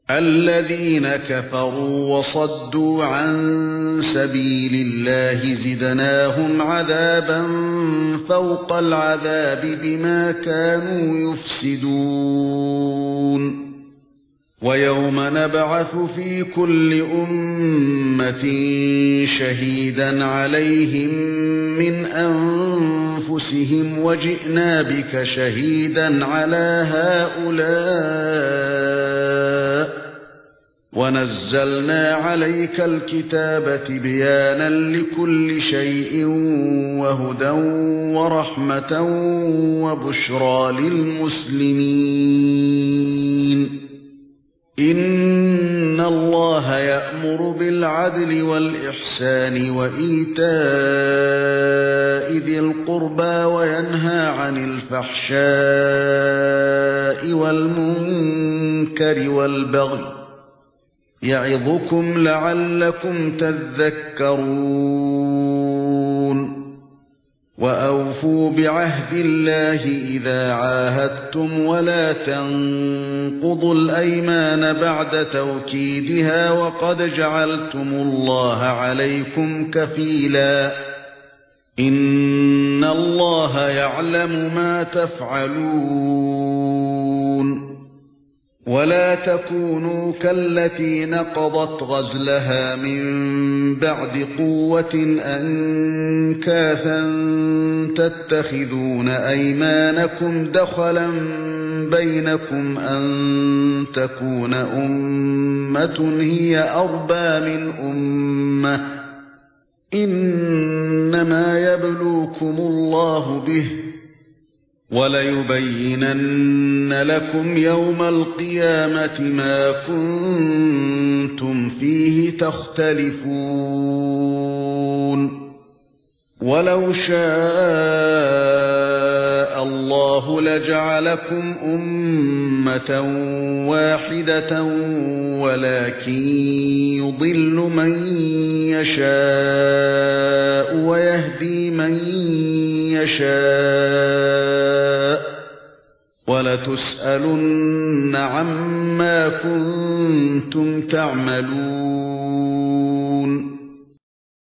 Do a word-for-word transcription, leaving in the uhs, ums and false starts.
الذين كفروا وصدوا عن سبيل الله زدناهم عذابا فوق العذاب بما كانوا يفسدون ويوم نبعث في كل أمة شهيدا عليهم من أنفسهم وجئنا بك شهيدا على هؤلاء ونزلنا عليك الكتاب بيانا لكل شيء وهدى ورحمة وبشرى للمسلمين إن الله يأمر بالعدل والإحسان وإيتاء ذي القربى وينهى عن الفحشاء والمنكر والبغي يعظكم لعلكم تذكرون وأوفوا بعهد الله إذا عاهدتم ولا تنقضوا الأيمان بعد توكيدها وقد جعلتم الله عليكم كفيلا إن الله يعلم ما تفعلون ولا تكونوا كالتي نقضت غزلها من بعد قوة أنكاثا تتخذون أيمانكم دخلا بينكم أن تكون أمة هي أربى من أمة إنما يبلوكم الله به وَلَيُبَيِّنَنَّ لَكُمْ يَوْمَ الْقِيَامَةِ مَا كُنتُمْ فِيهِ تَخْتَلِفُونَ وَلَوْ شَاءَ اللَّهُ لَجَعَلَكُمْ أُمَّةً وَاحِدَةً وَلَكِن يُضِلُّ مَن يَشَاءُ وَيَهْدِي مَن يَشَاءُ وَلَتُسْأَلُنَّ عَمَّا كُنتُمْ تَعْمَلُونَ